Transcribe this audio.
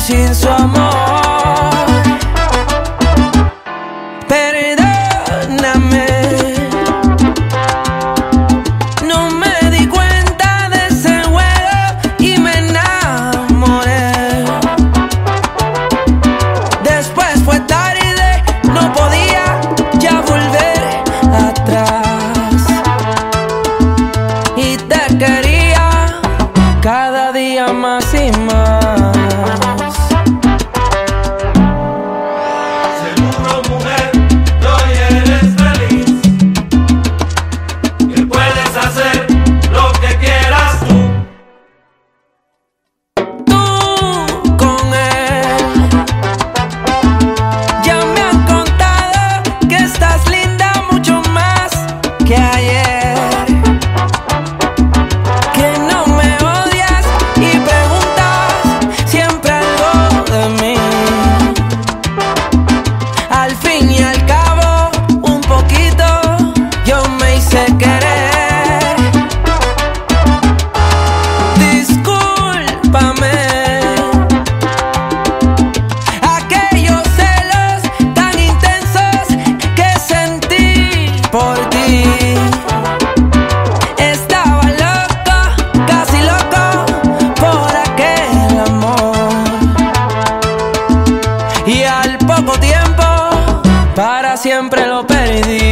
sin su amor. Perdóname, no me di cuenta de ese juego y me enamoré. Después fue tarde, no podía ya volver atrás. Y te quería cada día más y más. Seguro, mujer, que hoy eres feliz, que puedes hacer lo que quieras tú. Tú con él. Ya me han contado que estás linda mucho más que ayer, que no me odias y preguntas siempre algo de mí. Al fin y al cabo, un poquito yo me hice querer. Discúlpame aquellos celos tan intensos que sentí por ti. Estaba loco, casi loco por aquel amor. Y al poco tiempo, para siempre lo perdí.